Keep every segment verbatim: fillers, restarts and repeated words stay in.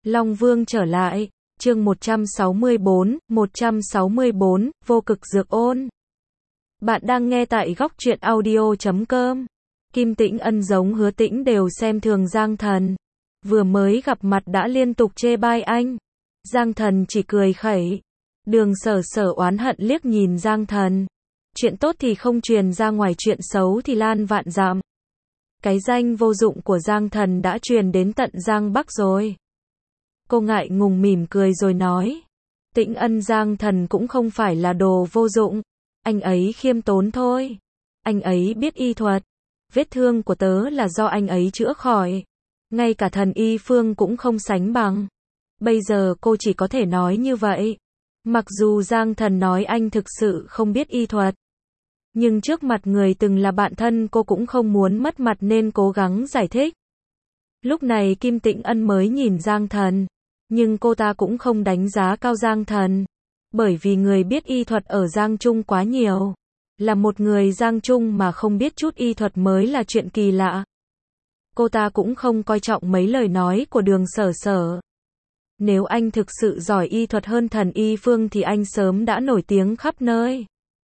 Long Vương trở lại, chương một trăm sáu mươi bốn, một trăm sáu mươi bốn, vô cực dược ôn. Bạn đang nghe tại góc truyện audio chấm com. Kim Tĩnh Ân giống Hứa Tĩnh đều xem thường Giang Thần. Vừa mới gặp mặt đã liên tục chê bai anh. Giang Thần chỉ cười khẩy. Đường Sở Sở oán hận liếc nhìn Giang Thần. Chuyện tốt thì không truyền ra ngoài, chuyện xấu thì lan vạn dặm. Cái danh vô dụng của Giang Thần đã truyền đến tận Giang Bắc rồi. Cô ngại ngùng mỉm cười rồi nói. Tĩnh Ân, Giang Thần cũng không phải là đồ vô dụng. Anh ấy khiêm tốn thôi. Anh ấy biết y thuật. Vết thương của tớ là do anh ấy chữa khỏi. Ngay cả thần y phương cũng không sánh bằng. Bây giờ cô chỉ có thể nói như vậy. Mặc dù Giang Thần nói anh thực sự không biết y thuật. Nhưng trước mặt người từng là bạn thân cô cũng không muốn mất mặt nên cố gắng giải thích. Lúc này Kim Tĩnh Ân mới nhìn Giang Thần. Nhưng cô ta cũng không đánh giá cao Giang Thần. Bởi vì người biết y thuật ở Giang Trung quá nhiều. Là một người Giang Trung mà không biết chút y thuật mới là chuyện kỳ lạ. Cô ta cũng không coi trọng mấy lời nói của Đường Sở Sở. Nếu anh thực sự giỏi y thuật hơn thần y phương thì anh sớm đã nổi tiếng khắp nơi.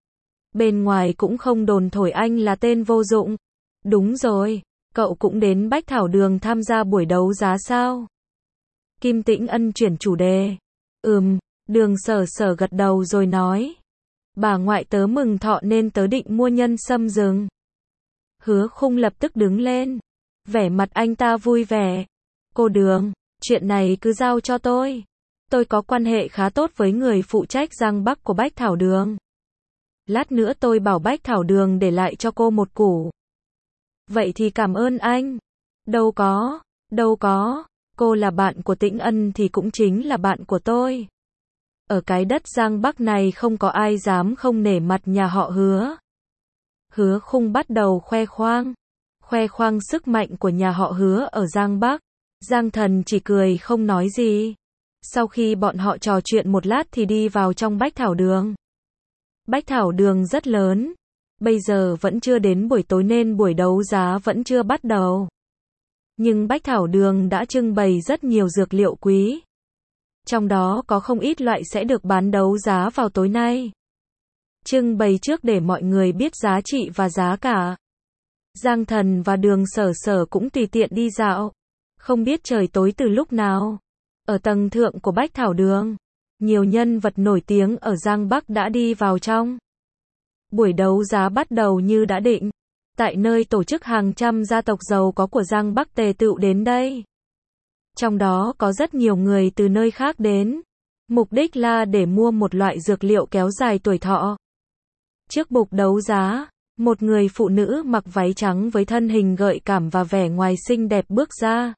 Bên ngoài cũng không đồn thổi anh là tên vô dụng. Đúng rồi, cậu cũng đến Bách Thảo Đường tham gia buổi đấu giá sao? Kim Tĩnh Ân chuyển chủ đề. Ừm, Đường Sở Sở gật đầu rồi nói. Bà ngoại tớ mừng thọ nên tớ định mua nhân sâm rừng. Hứa Khung lập tức đứng lên. Vẻ mặt anh ta vui vẻ. Cô Đường, chuyện này cứ giao cho tôi. Tôi có quan hệ khá tốt với người phụ trách Giang Bắc của Bách Thảo Đường. Lát nữa tôi bảo Bách Thảo Đường để lại cho cô một củ. Vậy thì cảm ơn anh. Đâu có, đâu có. Cô là bạn của Tĩnh Ân thì cũng chính là bạn của tôi. Ở cái đất Giang Bắc này không có ai dám không nể mặt nhà họ Hứa. Hứa Khung bắt đầu khoe khoang. Khoe khoang sức mạnh của nhà họ Hứa ở Giang Bắc. Giang Thần chỉ cười không nói gì. Sau khi bọn họ trò chuyện một lát thì đi vào trong Bách Thảo Đường. Bách Thảo Đường rất lớn. Bây giờ vẫn chưa đến buổi tối nên buổi đấu giá vẫn chưa bắt đầu. Nhưng Bách Thảo Đường đã trưng bày rất nhiều dược liệu quý. Trong đó có không ít loại sẽ được bán đấu giá vào tối nay. Trưng bày trước để mọi người biết giá trị và giá cả. Giang Thần và Đường Sở Sở cũng tùy tiện đi dạo. Không biết trời tối từ lúc nào. Ở tầng thượng của Bách Thảo Đường, nhiều nhân vật nổi tiếng ở Giang Bắc đã đi vào trong. Buổi đấu giá bắt đầu như đã định. Tại nơi tổ chức hàng trăm gia tộc giàu có của Giang Bắc tề tựu đến đây. Trong đó có rất nhiều người từ nơi khác đến. Mục đích là để mua một loại dược liệu kéo dài tuổi thọ. Trước bục đấu giá, một người phụ nữ mặc váy trắng với thân hình gợi cảm và vẻ ngoài xinh đẹp bước ra.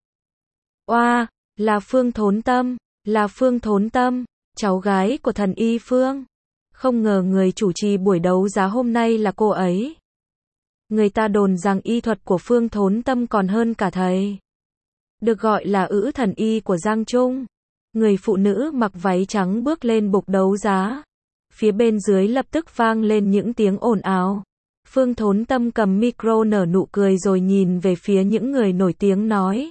Oa, là Phương Thốn Tâm, là Phương Thốn Tâm, cháu gái của thần y Phương. Không ngờ người chủ trì buổi đấu giá hôm nay là cô ấy. Người ta đồn rằng y thuật của Phương Thốn Tâm còn hơn cả thầy. Được gọi là ữ thần y của Giang Trung. Người phụ nữ mặc váy trắng bước lên bục đấu giá. Phía bên dưới lập tức vang lên những tiếng ồn ào. Phương Thốn Tâm cầm micro nở nụ cười rồi nhìn về phía những người nổi tiếng nói.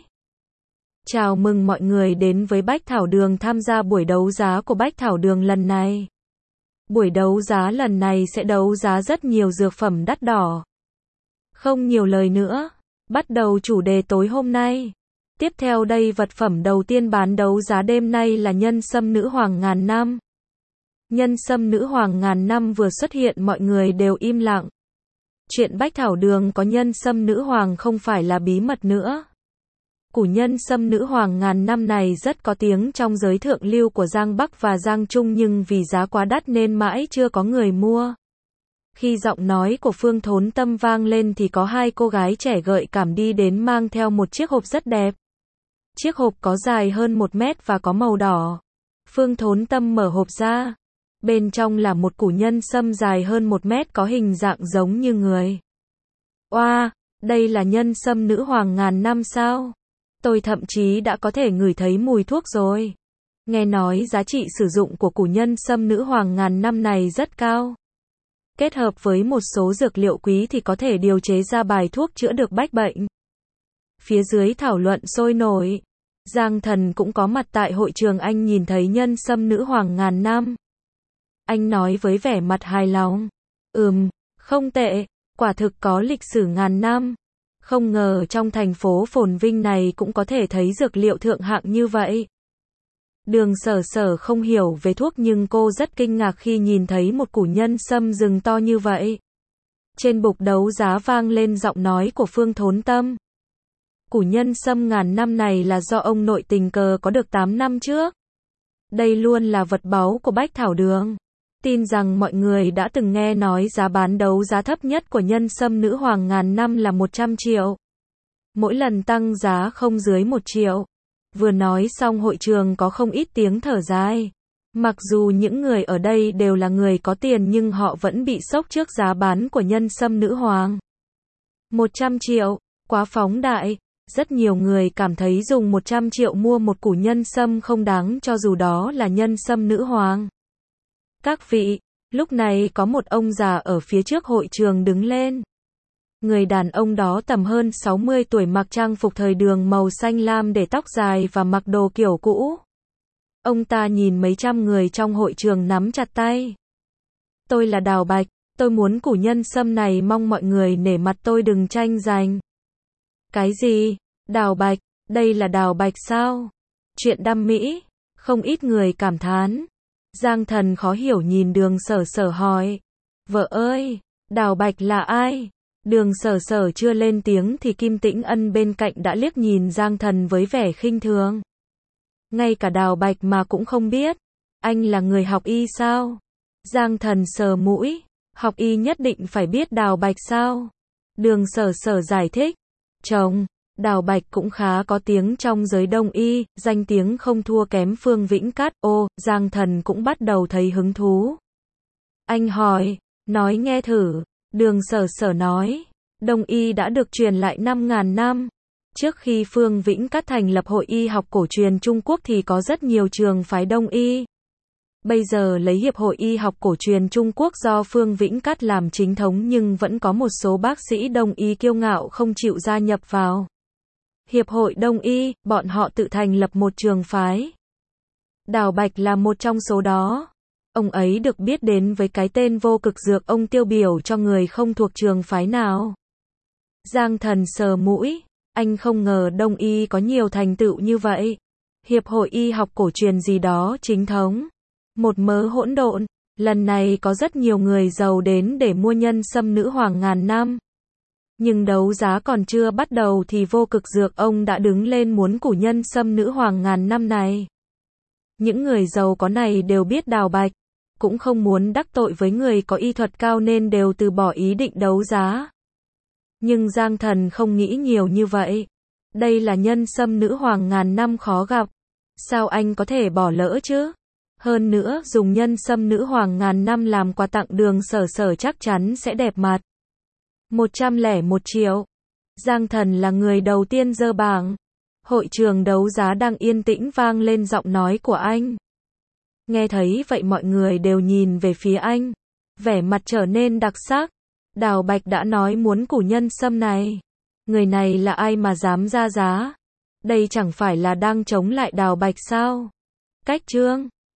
Chào mừng mọi người đến với Bách Thảo Đường tham gia buổi đấu giá của Bách Thảo Đường lần này. Buổi đấu giá lần này sẽ đấu giá rất nhiều dược phẩm đắt đỏ. Không nhiều lời nữa, bắt đầu chủ đề tối hôm nay. Tiếp theo đây vật phẩm đầu tiên bán đấu giá đêm nay là nhân sâm nữ hoàng ngàn năm. Nhân sâm nữ hoàng ngàn năm vừa xuất hiện mọi người đều im lặng. Chuyện Bách Thảo Đường có nhân sâm nữ hoàng không phải là bí mật nữa. Củ nhân sâm nữ hoàng ngàn năm này rất có tiếng trong giới thượng lưu của Giang Bắc và Giang Trung nhưng vì giá quá đắt nên mãi chưa có người mua. Khi giọng nói của Phương Thốn Tâm vang lên thì có hai cô gái trẻ gợi cảm đi đến mang theo một chiếc hộp rất đẹp. Chiếc hộp có dài hơn một mét và có màu đỏ. Phương Thốn Tâm mở hộp ra. Bên trong là một củ nhân sâm dài hơn một mét có hình dạng giống như người. Oa, đây là nhân sâm nữ hoàng ngàn năm sao? Tôi thậm chí đã có thể ngửi thấy mùi thuốc rồi. Nghe nói giá trị sử dụng của củ nhân sâm nữ hoàng ngàn năm này rất cao. Kết hợp với một số dược liệu quý thì có thể điều chế ra bài thuốc chữa được bách bệnh. Phía dưới thảo luận sôi nổi. Giang Thần cũng có mặt tại hội trường, anh nhìn thấy nhân sâm nữ hoàng ngàn năm. Anh nói với vẻ mặt hài lòng. Ừm, không tệ, quả thực có lịch sử ngàn năm. Không ngờ trong thành phố phồn vinh này cũng có thể thấy dược liệu thượng hạng như vậy. Đường Sở Sở không hiểu về thuốc nhưng cô rất kinh ngạc khi nhìn thấy một củ nhân sâm rừng to như vậy. Trên bục đấu giá vang lên giọng nói của Phương Thốn Tâm. Củ nhân sâm ngàn năm này là do ông nội tình cờ có được tám năm trước. Đây luôn là vật báu của Bách Thảo Đường. Tin rằng mọi người đã từng nghe nói giá bán đấu giá thấp nhất của nhân sâm nữ hoàng ngàn năm là một trăm triệu. Mỗi lần tăng giá không dưới một triệu. Vừa nói xong hội trường có không ít tiếng thở dài. Mặc dù những người ở đây đều là người có tiền nhưng họ vẫn bị sốc trước giá bán của nhân sâm nữ hoàng. một trăm triệu, quá phóng đại. Rất nhiều người cảm thấy dùng một trăm triệu mua một củ nhân sâm không đáng cho dù đó là nhân sâm nữ hoàng. Các vị, lúc này có một ông già ở phía trước hội trường đứng lên. Người đàn ông đó tầm hơn sáu mươi tuổi, mặc trang phục thời đường màu xanh lam, để tóc dài và mặc đồ kiểu cũ. Ông ta nhìn mấy trăm người trong hội trường nắm chặt tay. Tôi là Đào Bạch, tôi muốn củ nhân sâm này, mong mọi người nể mặt tôi đừng tranh giành. Cái gì? Đào Bạch? Đây là Đào Bạch sao? Chuyện đăm mỹ. Không ít người cảm thán. Giang Thần khó hiểu nhìn Đường Sở Sở hỏi. Vợ ơi, Đào Bạch là ai? Đường Sở Sở chưa lên tiếng thì Kim Tĩnh Ân bên cạnh đã liếc nhìn Giang Thần với vẻ khinh thường. Ngay cả Đào Bạch mà cũng không biết. Anh là người học y sao? Giang Thần sờ mũi. Học y nhất định phải biết Đào Bạch sao? Đường Sở Sở giải thích. Chồng, Đào Bạch cũng khá có tiếng trong giới đông y, danh tiếng không thua kém Phương Vĩnh Cát. Ô, Giang Thần cũng bắt đầu thấy hứng thú. Anh hỏi, nói nghe thử. Đường Sở Sở nói, đông y đã được truyền lại năm ngàn năm. Trước khi Phương Vĩnh Cát thành lập Hội Y học cổ truyền Trung Quốc thì có rất nhiều trường phái đông y. Bây giờ lấy Hiệp hội Y học cổ truyền Trung Quốc do Phương Vĩnh Cát làm chính thống nhưng vẫn có một số bác sĩ đông y kiêu ngạo không chịu gia nhập vào Hiệp hội Đông y, bọn họ tự thành lập một trường phái. Đào Bạch là một trong số đó. Ông ấy được biết đến với cái tên vô cực dược, ông tiêu biểu cho người không thuộc trường phái nào. Giang Thần sờ mũi, anh không ngờ đông y có nhiều thành tựu như vậy. Hiệp hội Y học cổ truyền gì đó chính thống. Một mớ hỗn độn. Lần này có rất nhiều người giàu đến để mua nhân sâm nữ hoàng ngàn năm. Nhưng đấu giá còn chưa bắt đầu thì vô cực dược ông đã đứng lên muốn củ nhân sâm nữ hoàng ngàn năm này. Những người giàu có này đều biết Đào Bạch, cũng không muốn đắc tội với người có y thuật cao nên đều từ bỏ ý định đấu giá. Nhưng Giang Thần không nghĩ nhiều như vậy. Đây là nhân sâm nữ hoàng ngàn năm khó gặp. Sao anh có thể bỏ lỡ chứ? Hơn nữa, dùng nhân sâm nữ hoàng ngàn năm làm quà tặng Đường Sở Sở chắc chắn sẽ đẹp mặt. một trăm lẻ một triệu. Giang Thần là người đầu tiên giơ bảng. Hội trường đấu giá đang yên tĩnh vang lên giọng nói của anh. Nghe thấy vậy mọi người đều nhìn về phía anh. Vẻ mặt trở nên đặc sắc. Đào Bạch đã nói muốn củ nhân sâm này. Người này là ai mà dám ra giá? Đây chẳng phải là đang chống lại Đào Bạch sao? Cách chương